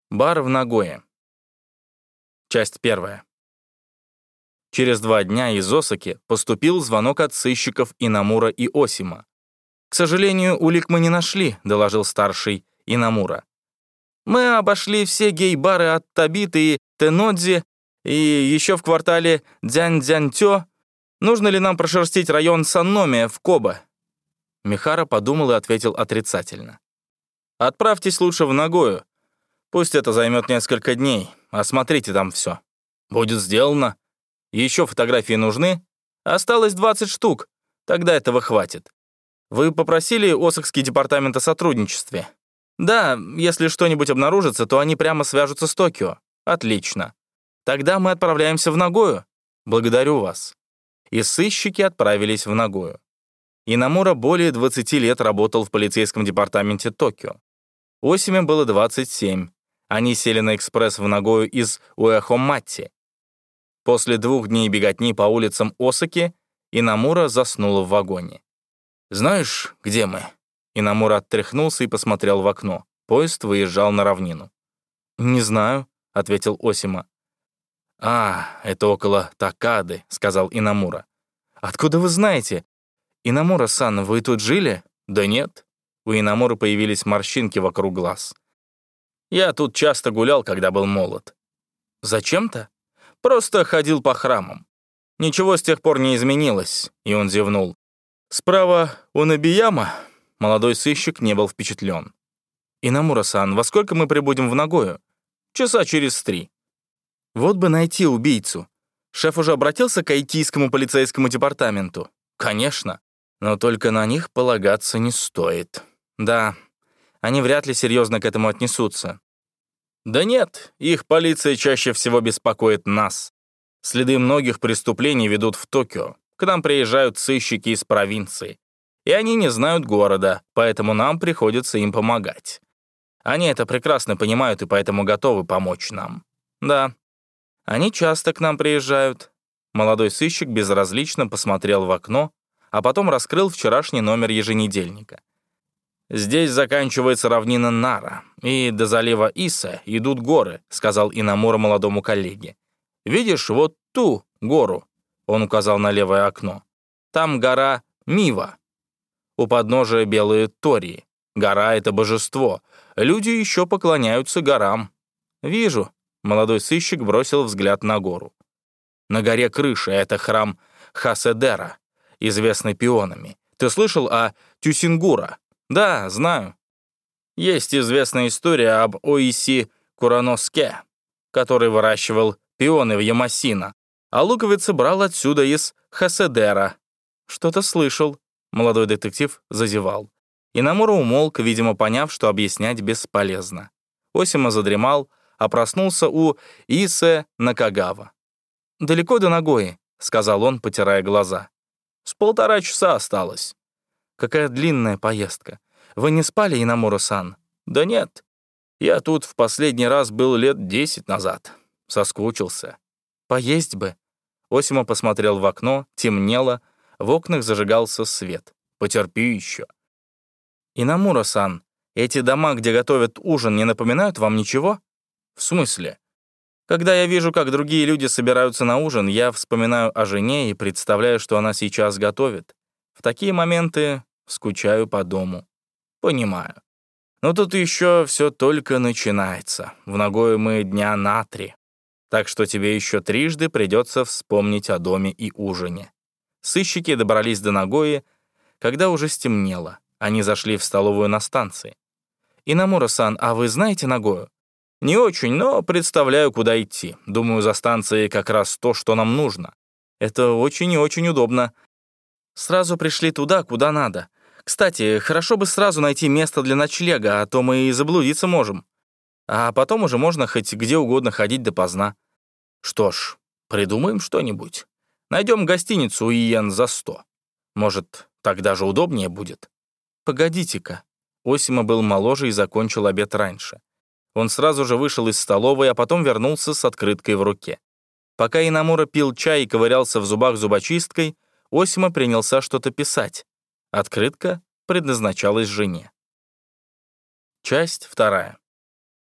Бар в Нагое. Часть 1. Через 2 дня из Осаки поступил звонок от сыщиков Инамура и Осима. «К сожалению, улик мы не нашли», — доложил старший Инамура. «Мы обошли все гей-бары от Табиты и Тенодзи, и еще в квартале Дзянь-Дзянь-Тё. Нужно ли нам прошерстить район Санномия в Кобе?» Михара подумал и ответил отрицательно. «Отправьтесь лучше в Нагою. Пусть это займет несколько дней. Осмотрите там все. Будет сделано. Еще фотографии нужны? Осталось 20 штук. Тогда этого хватит. Вы попросили Осакский департамент о сотрудничестве? Да, если что-нибудь обнаружится, то они прямо свяжутся с Токио. Отлично. Тогда мы отправляемся в Нагою. Благодарю вас». И сыщики отправились в Нагою. Инамура более 20 лет работал в полицейском департаменте Токио. Осиме было 27. Они сели на экспресс в Нагою из Уэхоматти. После 2 дней беготни по улицам Осаки Инамура заснул в вагоне. «Знаешь, где мы?» Инамура оттряхнулся и посмотрел в окно. Поезд выезжал на равнину. «Не знаю», — ответил Осима. Это около Такады», — сказал Инамура. «Откуда вы знаете? Инамура-сан, вы тут жили?» «Да нет». У Инамуры появились морщинки вокруг глаз. «Я тут часто гулял, когда был молод». «Зачем-то?» «Просто ходил по храмам. Ничего с тех пор не изменилось», — и он зевнул. «Справа Унабияма». Молодой сыщик не был впечатлен. «Инамура-сан, во сколько мы прибудем в Нагою?» «Часа через 3». «Вот бы найти убийцу. Шеф уже обратился к айтийскому полицейскому департаменту?» «Конечно. Но только на них полагаться не стоит». «Да, они вряд ли серьезно к этому отнесутся». «Да нет, их полиция чаще всего беспокоит нас. Следы многих преступлений ведут в Токио. К нам приезжают сыщики из провинции. И они не знают города, поэтому нам приходится им помогать. Они это прекрасно понимают и поэтому готовы помочь нам. Да, они часто к нам приезжают». Молодой сыщик безразлично посмотрел в окно, а потом раскрыл вчерашний номер еженедельника. «Здесь заканчивается равнина Нара, и до залива Иса идут горы», — сказал Инамура молодому коллеге. «Видишь вот ту гору?» — он указал на левое окно. «Там гора Мива. У подножия белые тории. Гора — это божество. Люди еще поклоняются горам». «Вижу», — молодой сыщик бросил взгляд на гору. «На горе крыша — это храм Хаседера, известный пионами. Ты слышал о Тюсингура?» «Да, знаю. Есть известная история об Оиси Кураноске, который выращивал пионы в Ямасино, а луковицы брал отсюда из Хаседера». «Что-то слышал», — молодой детектив зазевал. Инамура умолк, видимо, поняв, что объяснять бесполезно. Осима задремал, а проснулся у Исе Накагава. «Далеко до Нагои», — сказал он, потирая глаза. «С 1,5 часа осталось». «Какая длинная поездка. Вы не спали, Инамура-сан?» «Да нет. Я тут в последний раз был лет 10 назад. Соскучился». «Поесть бы». Осима посмотрел в окно, темнело, в окнах зажигался свет. «Потерпи еще». «Инамура-сан, эти дома, где готовят ужин, не напоминают вам ничего?» «В смысле?» «Когда я вижу, как другие люди собираются на ужин, я вспоминаю о жене и представляю, что она сейчас готовит. В такие моменты скучаю по дому». «Понимаю. Но тут еще все только начинается. В Нагое мы дня на 3. Так что тебе еще трижды придется вспомнить о доме и ужине». Сыщики добрались до Нагои, когда уже стемнело. Они зашли в столовую на станции. «Инамура-сан, а вы знаете Нагою?» «Не очень, но представляю, куда идти. Думаю, за станцией как раз то, что нам нужно. Это очень и очень удобно. Сразу пришли туда, куда надо. Кстати, хорошо бы сразу найти место для ночлега, а то мы и заблудиться можем. А потом уже можно хоть где угодно ходить допоздна. Что ж, придумаем что-нибудь. Найдем гостиницу иен за 100. Может, так даже удобнее будет». «Погодите-ка». Осима был моложе и закончил обед раньше. Он сразу же вышел из столовой, а потом вернулся с открыткой в руке. Пока Инамура пил чай и ковырялся в зубах зубочисткой, Осима принялся что-то писать. Открытка предназначалась жене. Часть 2.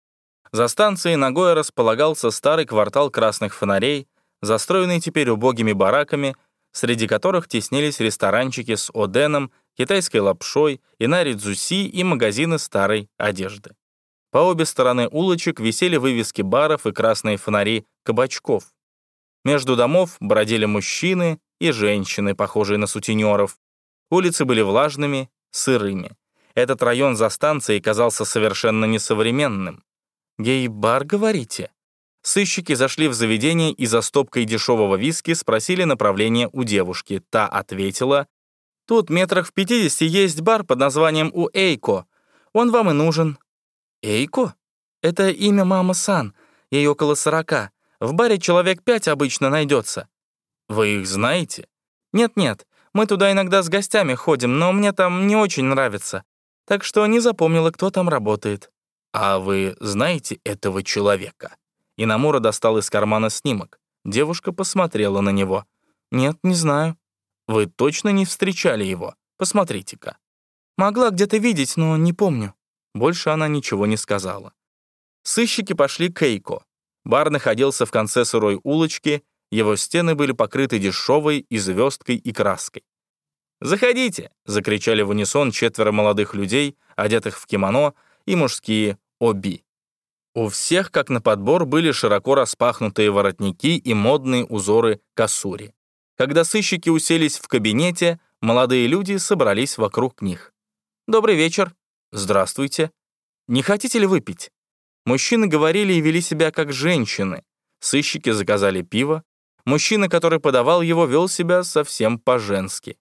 За станцией Нагоя располагался старый квартал красных фонарей, застроенный теперь убогими бараками, среди которых теснились ресторанчики с оденом, китайской лапшой, инари-дзуси и магазины старой одежды. По обе стороны улочек висели вывески баров и красные фонари кабачков. Между домов бродили мужчины и женщины, похожие на сутенеров. Улицы были влажными, сырыми. Этот район за станцией казался совершенно несовременным. «Гей-бар, говорите?» Сыщики зашли в заведение и за стопкой дешевого виски спросили направление у девушки. Та ответила: «Тут метрах в 50 есть бар под названием Уэйко. Он вам и нужен». «Эйко? Это имя мама-сан. Ей около 40. В баре человек 5 обычно найдется». «Вы их знаете?» «Нет-нет, мы туда иногда с гостями ходим, но мне там не очень нравится. Так что не запомнила, кто там работает». «А вы знаете этого человека?» Инамура достал из кармана снимок. Девушка посмотрела на него. «Нет, не знаю». «Вы точно не встречали его? Посмотрите-ка». «Могла где-то видеть, но не помню». Больше она ничего не сказала. Сыщики пошли к Эйко. Бар находился в конце сырой улочки, его стены были покрыты дешевой и звездкой и краской. «Заходите!» — закричали в унисон 4 молодых людей, одетых в кимоно, и мужские оби. У всех, как на подбор, были широко распахнутые воротники и модные узоры косури. Когда сыщики уселись в кабинете, молодые люди собрались вокруг них. «Добрый вечер». «Здравствуйте». «Не хотите ли выпить?» Мужчины говорили и вели себя как женщины. Сыщики заказали пиво. Мужчина, который подавал его, вел себя совсем по-женски.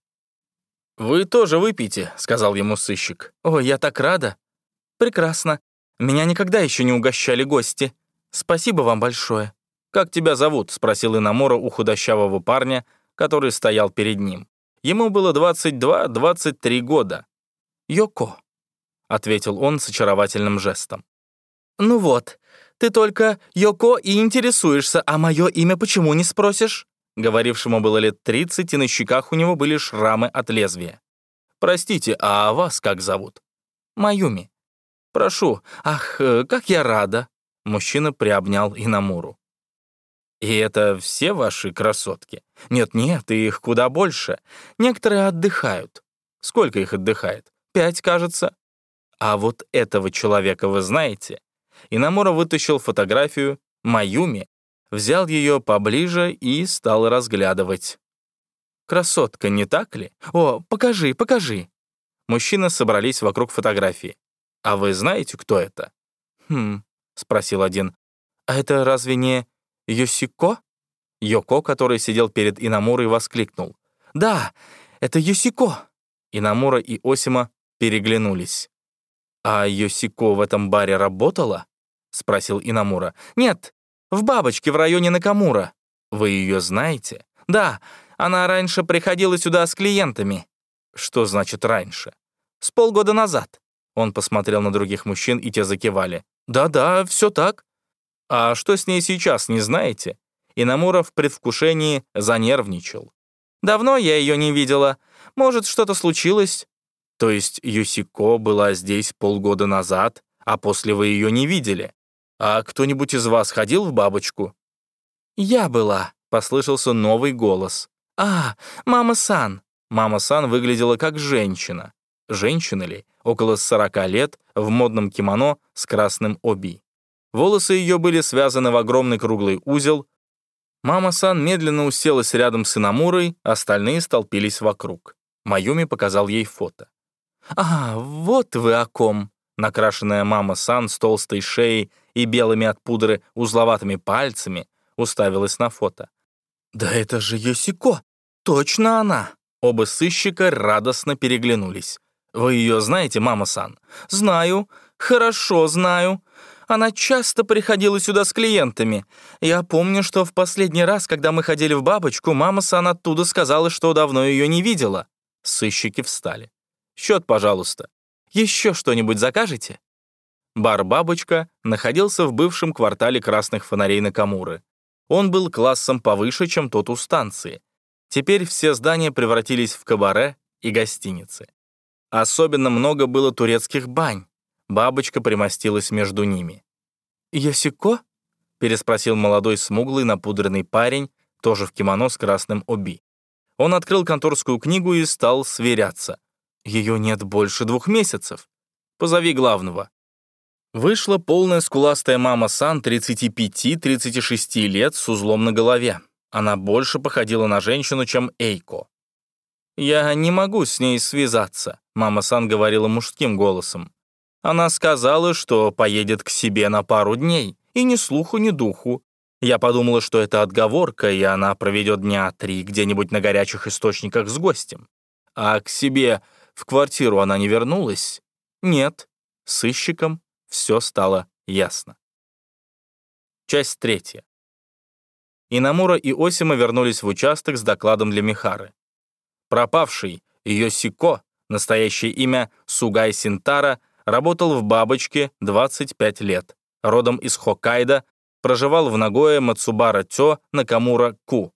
«Вы тоже выпейте», — сказал ему сыщик. «О, я так рада». «Прекрасно. Меня никогда еще не угощали гости. Спасибо вам большое». «Как тебя зовут?» — спросил Инамура у худощавого парня, который стоял перед ним. Ему было 22-23 года. «Йоко», — ответил он с очаровательным жестом. «Ну вот, ты только Йоко и интересуешься, а мое имя почему не спросишь?» Говорившему было лет 30, и на щеках у него были шрамы от лезвия. «Простите, а вас как зовут?» «Маюми». «Прошу, ах, как я рада!» Мужчина приобнял Инамуру. «И это все ваши красотки?» «Нет-нет, их куда больше. Некоторые отдыхают». «Сколько их отдыхает?» 5, кажется». «А вот этого человека вы знаете?» Инамура вытащил фотографию Маюми, взял ее поближе и стал разглядывать. «Красотка, не так ли? О, покажи, покажи!» Мужчины собрались вокруг фотографии. «А вы знаете, кто это?» «Хм», — спросил один. «А это разве не Йосико?» Йоко, который сидел перед Инамурой, воскликнул. «Да, это Йосико!» Инамура и Осима переглянулись. «А Йосико в этом баре работала?» — спросил Инамура. «Нет, в бабочке в районе Накамура». «Вы ее знаете?» «Да, она раньше приходила сюда с клиентами». «Что значит раньше?» «С полгода назад». Он посмотрел на других мужчин, и те закивали. «Да-да, все так». «А что с ней сейчас, не знаете?» Инамура в предвкушении занервничал. «Давно я ее не видела. Может, что-то случилось?» «То есть Йосико была здесь полгода назад, а после вы ее не видели? А кто-нибудь из вас ходил в бабочку?» «Я была», — послышался новый голос. «А, мама-сан». Мама-сан выглядела как женщина. Женщина ли? Около 40 лет, в модном кимоно с красным оби. Волосы ее были связаны в огромный круглый узел. Мама-сан медленно уселась рядом с Инамурой, остальные столпились вокруг. Маюми показал ей фото. «А, вот вы о ком!» Накрашенная мама-сан с толстой шеей и белыми от пудры узловатыми пальцами уставилась на фото. «Да это же Йосико! Точно она!» Оба сыщика радостно переглянулись. «Вы ее знаете, мама-сан?» «Знаю. Хорошо знаю. Она часто приходила сюда с клиентами. Я помню, что в последний раз, когда мы ходили в бабочку, мама-сан оттуда сказала, что давно ее не видела». Сыщики встали. «Счет, пожалуйста. Еще что-нибудь закажете?» Бар «Бабочка» находился в бывшем квартале красных фонарей Накамуры. Он был классом повыше, чем тот у станции. Теперь все здания превратились в кабаре и гостиницы. Особенно много было турецких бань. «Бабочка» примостилась между ними. «Йосико?» — переспросил молодой смуглый напудренный парень, тоже в кимоно с красным оби. Он открыл конторскую книгу и стал сверяться. «Ее нет больше 2 месяцев. Позови главного». Вышла полная скуластая мама-сан 35-36 лет с узлом на голове. Она больше походила на женщину, чем Эйко. «Я не могу с ней связаться», — мама-сан говорила мужским голосом. «Она сказала, что поедет к себе на пару дней, и ни слуху, ни духу. Я подумала, что это отговорка, и она проведет дня 3 где-нибудь на горячих источниках с гостем. А к себе в квартиру она не вернулась? Нет, с сыщиком все стало ясно». Часть 3. Инамура и Осима вернулись в участок с докладом для Михары. Пропавший Йосико, настоящее имя Сугай Синтара, работал в «Бабочке» 25 лет, родом из Хоккайдо, проживал в Нагое Мацубара-тё Накамура-ку.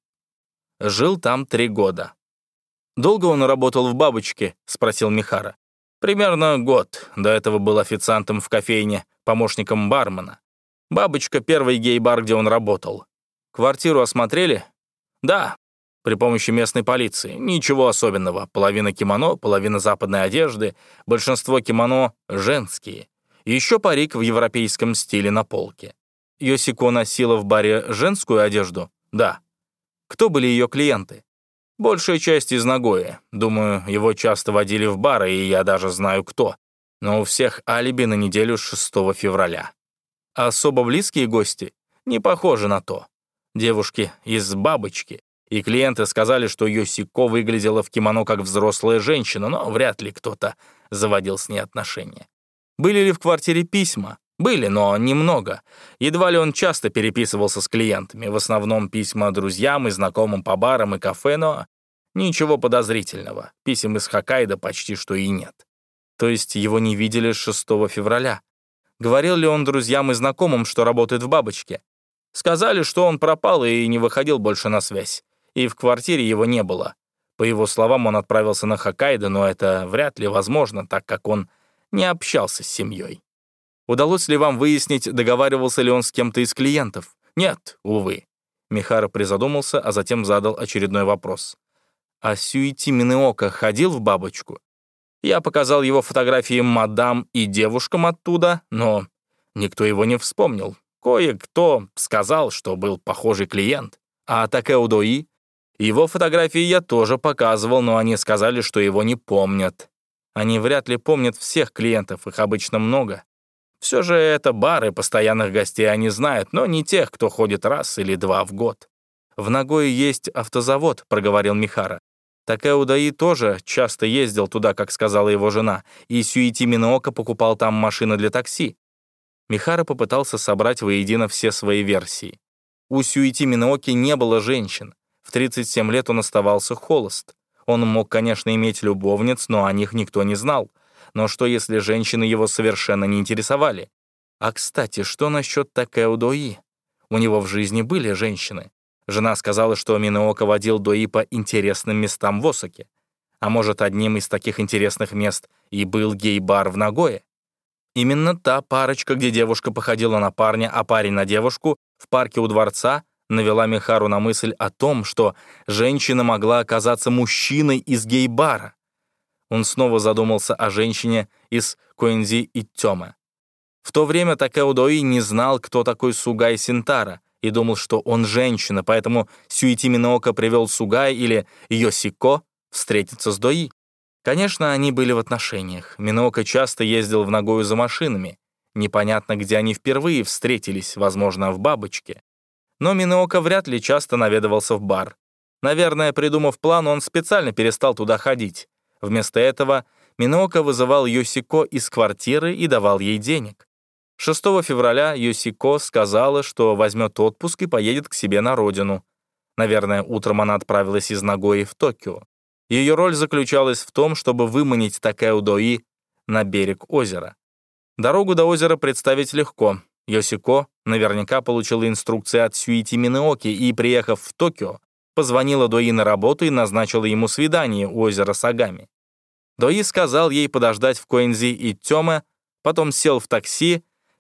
Жил там 3 года. «Долго он работал в «Бабочке»?» — спросил Михара. «Примерно год. До этого был официантом в кофейне, помощником бармена. «Бабочка» — первый гей-бар, где он работал. Квартиру осмотрели? Да, при помощи местной полиции. Ничего особенного. Половина кимоно, половина западной одежды. Большинство кимоно женские. Еще парик в европейском стиле на полке. Йосико носила в баре женскую одежду? Да. Кто были ее клиенты? Большая часть из Нагои. Думаю, его часто водили в бары, и я даже знаю кто. Но у всех алиби на неделю с 6 февраля. А особо близкие гости? Не похоже на то. Девушки из «Бабочки». И клиенты сказали, что Йосико выглядела в кимоно как взрослая женщина, но вряд ли кто-то заводил с ней отношения. Были ли в квартире письма? Были, но немного. Едва ли он часто переписывался с клиентами, в основном письма друзьям и знакомым по барам и кафе, но ничего подозрительного. Писем из Хоккайдо почти что и нет. То есть его не видели с 6 февраля. Говорил ли он друзьям и знакомым, что работает в «Бабочке»? Сказали, что он пропал и не выходил больше на связь. И в квартире его не было. По его словам, он отправился на Хоккайдо, но это вряд ли возможно, так как он не общался с семьей. Удалось ли вам выяснить, договаривался ли он с кем-то из клиентов? Нет, увы. Михара призадумался, а затем задал очередной вопрос. А Сюити Минеока ходил в «Бабочку»? Я показал его фотографии мадам и девушкам оттуда, но никто его не вспомнил. Кое-кто сказал, что был похожий клиент. А Такео Дои? Его фотографии я тоже показывал, но они сказали, что его не помнят. Они вряд ли помнят всех клиентов, их обычно много. Все же это бары, постоянных гостей они знают, но не тех, кто ходит раз или 2 в год. «В Нагое есть автозавод», — проговорил Михара. Такео Дои тоже часто ездил туда, как сказала его жена, и Сюити Минеока покупал там машины для такси. Михара попытался собрать воедино все свои версии. У Сюити Минеоки не было женщин. В 37 лет он оставался холост. Он мог, конечно, иметь любовниц, но о них никто не знал. Но что, если женщины его совершенно не интересовали? А, кстати, что насчет Такео Дои? У него в жизни были женщины. Жена сказала, что Минеока водил Дои по интересным местам в Осаке. А может, одним из таких интересных мест и был гей-бар в Нагое? Именно та парочка, где девушка походила на парня, а парень на девушку, в парке у дворца, навела Михару на мысль о том, что женщина могла оказаться мужчиной из гей-бара. Он снова задумался о женщине из Коэнзи и Тёме. В то время Такео Дои не знал, кто такой Сугай Синтара, и думал, что он женщина, поэтому Сюити Минеока привел Сугай или Йосико встретиться с Дои. Конечно, они были в отношениях. Минеока часто ездил в Нагою за машинами. Непонятно, где они впервые встретились, возможно, в «Бабочке». Но Минеока вряд ли часто наведывался в бар. Наверное, придумав план, он специально перестал туда ходить. Вместо этого Минеока вызывал Йосико из квартиры и давал ей денег. 6 февраля Йосико сказала, что возьмет отпуск и поедет к себе на родину. Наверное, утром она отправилась из Нагои в Токио. Ее роль заключалась в том, чтобы выманить Такео Дои на берег озера. Дорогу до озера представить легко. Йосико наверняка получила инструкции от Сюити Минеоки и, приехав в Токио, позвонила Дои на работу и назначила ему свидание у озера Сагами. Дои сказал ей подождать в Коэнзи и Тёме, потом сел в такси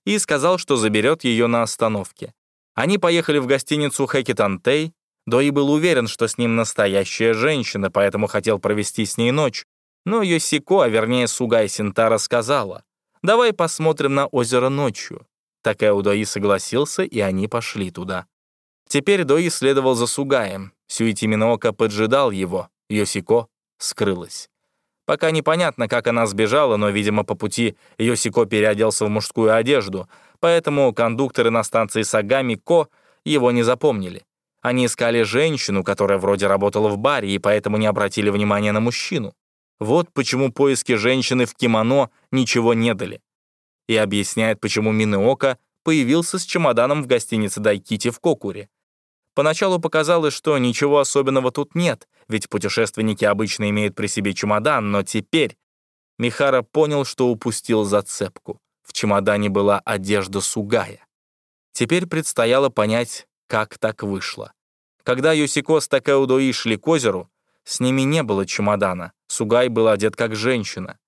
и сказал, что заберет ее на остановке. Они поехали в гостиницу Хэкитантей. Дои был уверен, что с ним настоящая женщина, поэтому хотел провести с ней ночь. Но Йосико, а вернее Сугай Синтара, сказала: «Давай посмотрим на озеро ночью». Такэо Дои согласился, и они пошли туда. Теперь Дои следовал за Сугаем. Сюити Миноока поджидал его. Йосико скрылась. Пока непонятно, как она сбежала, но, видимо, по пути Йосико переоделся в мужскую одежду, поэтому кондукторы на станции Сагами-Ко его не запомнили. Они искали женщину, которая вроде работала в баре, и поэтому не обратили внимания на мужчину. Вот почему поиски женщины в кимоно ничего не дали. И объясняет, почему Миноока появился с чемоданом в гостинице Дайкити в Кокуре. Поначалу показалось, что ничего особенного тут нет, ведь путешественники обычно имеют при себе чемодан, но теперь Михара понял, что упустил зацепку. В чемодане была одежда Сугая. Теперь предстояло понять, как так вышло. Когда Йосико с Такэо Дои шли к озеру, с ними не было чемодана. Сугай был одет как женщина.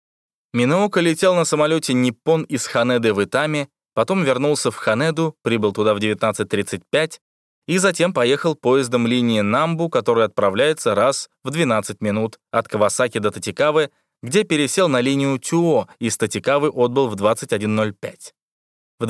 Миноока летел на самолете «Ниппон» из Ханеды в Итами, потом вернулся в Ханеду, прибыл туда в 19:35 и затем поехал поездом линии Намбу, который отправляется раз в 12 минут от Кавасаки до Татикавы, где пересел на линию Тюо, из Татикавы отбыл в 21:05. В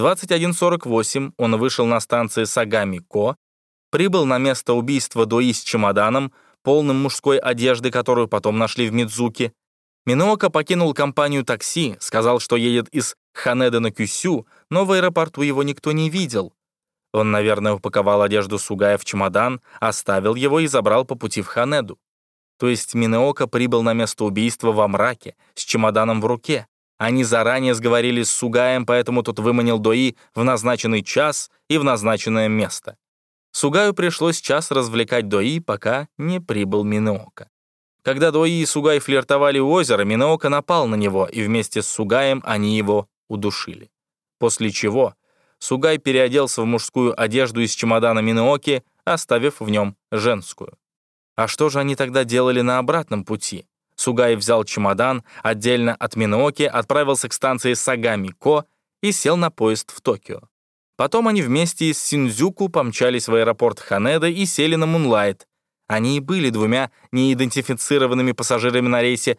21:48 он вышел на станции Сагами-Ко, прибыл на место убийства Дои с чемоданом, полным мужской одежды, которую потом нашли в Мидзуки. Миноока покинул компанию такси, сказал, что едет из Ханеды на Кюсю, но в аэропорту его никто не видел. Он, наверное, упаковал одежду Сугая в чемодан, оставил его и забрал по пути в Ханеду. То есть Миноока прибыл на место убийства во мраке, с чемоданом в руке. Они заранее сговорились с Сугаем, поэтому тот выманил Дои в назначенный час и в назначенное место. Сугаю пришлось час развлекать Дои, пока не прибыл Миноока. Когда Дои и Сугай флиртовали у озера, Миноока напал на него, и вместе с Сугаем они его удушили. После чего Сугай переоделся в мужскую одежду из чемодана Минооки, оставив в нем женскую. А что же они тогда делали на обратном пути? Сугай взял чемодан, отдельно от Минооки, отправился к станции Сагами-Ко и сел на поезд в Токио. Потом они вместе из Синдзюку помчались в аэропорт Ханеда и сели на Мунлайт. Они и были двумя неидентифицированными пассажирами на рейсе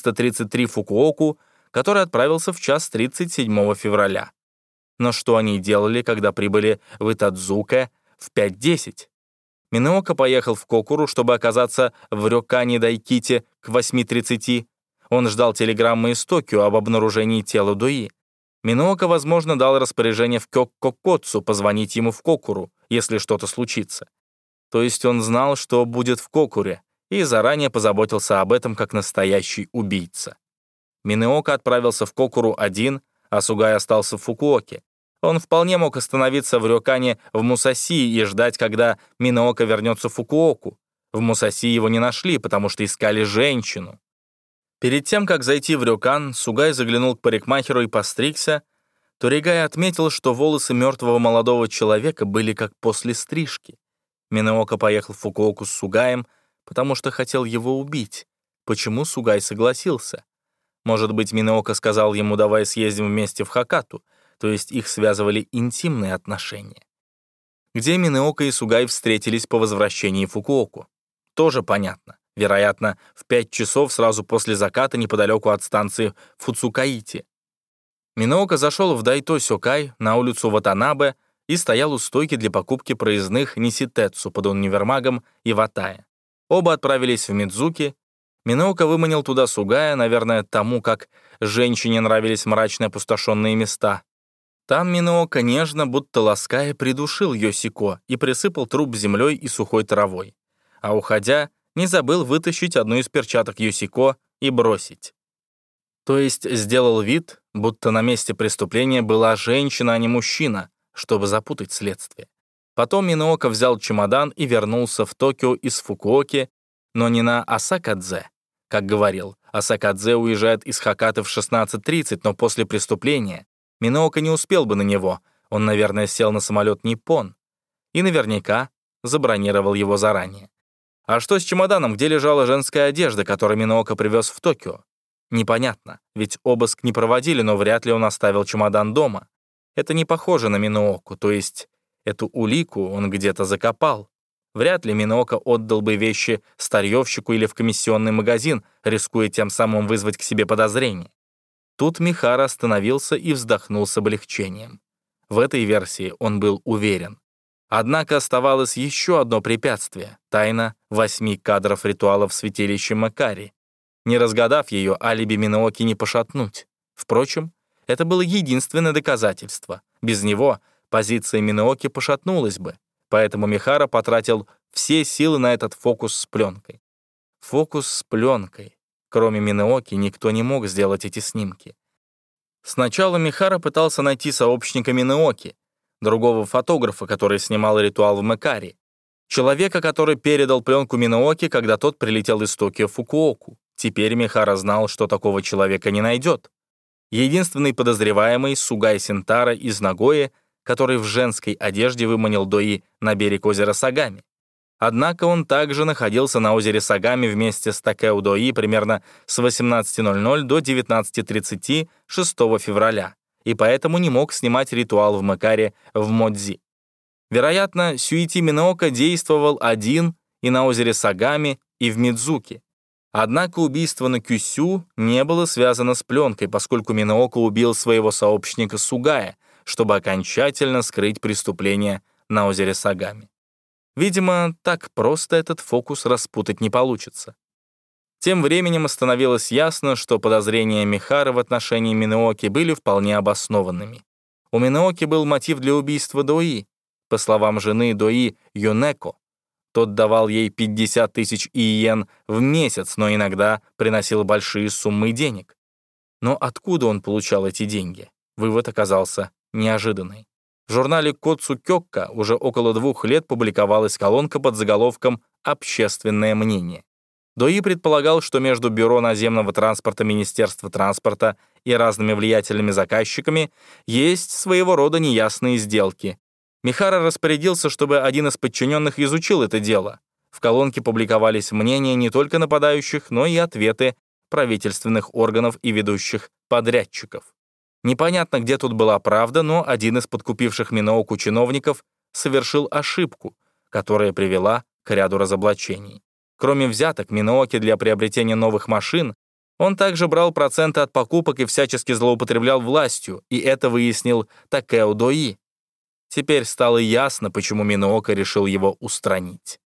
333 Фукуоку, который отправился в 1:37 февраля. Но что они делали, когда прибыли в Итадзуке в 5:10? Миноока поехал в Кокуру, чтобы оказаться в Рёкане Дайкити к 8:30. Он ждал телеграммы из Токио об обнаружении тела Дои. Миноока, возможно, дал распоряжение в Кёккокоцу позвонить ему в Кокуру, если что-то случится. То есть он знал, что будет в Кокуре, и заранее позаботился об этом как настоящий убийца. Миноока отправился в Кокуру один, а Сугай остался в Фукуоке. Он вполне мог остановиться в Рёкане в Мусаси и ждать, когда Миноока вернется в Фукуоку. В Мусаси его не нашли, потому что искали женщину. Перед тем, как зайти в Рёкан, Сугай заглянул к парикмахеру и постригся. Торигай отметил, что волосы мертвого молодого человека были как после стрижки. Миноока поехал в Фукуоку с Сугаем, потому что хотел его убить. Почему Сугай согласился? Может быть, Миноока сказал ему: «Давай съездим вместе в Хакату», то есть их связывали интимные отношения. Где Миноока и Сугай встретились по возвращении в Фукуоку? Тоже понятно. Вероятно, в 5 часов сразу после заката неподалеку от станции Фуцукаити. Миноока зашел в Дайто-сёкай на улицу Ватанабе и стоял у стойки для покупки проездных Ниситэцу под универмагом Иватая. Оба отправились в Мидзуки. Миноока выманил туда Сугая, наверное, тому, как женщине нравились мрачные опустошенные места. Там Миноока нежно, будто лаская, придушил Йосико и присыпал труп землей и сухой травой. А уходя, не забыл вытащить одну из перчаток Йосико и бросить. То есть сделал вид, будто на месте преступления была женщина, а не мужчина, чтобы запутать следствие. Потом Миноока взял чемодан и вернулся в Токио из Фукуоки, но не на Осакадзе. Как говорил, Осакадзе уезжает из Хакаты в 16:30, но после преступления Миноока не успел бы на него. Он, наверное, сел на самолет «Ниппон» и наверняка забронировал его заранее. А что с чемоданом, где лежала женская одежда, которую Миноока привез в Токио? Непонятно, ведь обыск не проводили, но вряд ли он оставил чемодан дома. Это не похоже на Минооку, то есть эту улику он где-то закопал. Вряд ли Миноока отдал бы вещи старьевщику или в комиссионный магазин, рискуя тем самым вызвать к себе подозрения. Тут Михара остановился и вздохнул с облегчением. В этой версии он был уверен. Однако оставалось еще одно препятствие — тайна 8 кадров ритуала в святилище Макари. Не разгадав ее, алиби Минооки не пошатнуть. Впрочем, это было единственное доказательство. Без него позиция Минооки пошатнулась бы, поэтому Михара потратил все силы на этот фокус с пленкой. Фокус с пленкой. Кроме Минооки никто не мог сделать эти снимки. Сначала Михара пытался найти сообщника Минооки, другого фотографа, который снимал ритуал в Макари, человека, который передал пленку Минооки, когда тот прилетел из Токио в Фукуоку. Теперь Михара знал, что такого человека не найдет. Единственный подозреваемый — Сугай Синтара из Нагои, который в женской одежде выманил Дои на берег озера Сагами. Однако он также находился на озере Сагами вместе с Такео Дои примерно с 18:00 до 19:30 6 февраля, и поэтому не мог снимать ритуал в Макаре в Модзи. Вероятно, Сюити Миноока действовал один и на озере Сагами, и в Мидзуки. Однако убийство на Кюсю не было связано с пленкой, поскольку Миноока убил своего сообщника Сугая, чтобы окончательно скрыть преступление на озере Сагами. Видимо, так просто этот фокус распутать не получится. Тем временем становилось ясно, что подозрения Михары в отношении Минооки были вполне обоснованными. У Минооки был мотив для убийства Дои. По словам жены Дои Юнеко, тот давал ей 50 тысяч иен в месяц, но иногда приносил большие суммы денег. Но откуда он получал эти деньги? Вывод оказался неожиданный. В журнале Коцу Кёкка уже около 2 лет публиковалась колонка под заголовком «Общественное мнение». Дои предполагал, что между Бюро наземного транспорта Министерства транспорта и разными влиятельными заказчиками есть своего рода неясные сделки. Михара распорядился, чтобы один из подчиненных изучил это дело. В колонке публиковались мнения не только нападающих, но и ответы правительственных органов и ведущих подрядчиков. Непонятно, где тут была правда, но один из подкупивших Минооку чиновников совершил ошибку, которая привела к ряду разоблачений. Кроме взяток Минооки для приобретения новых машин, он также брал проценты от покупок и всячески злоупотреблял властью, и это выяснил Такео Дои. Теперь стало ясно, почему Миноока решил его устранить.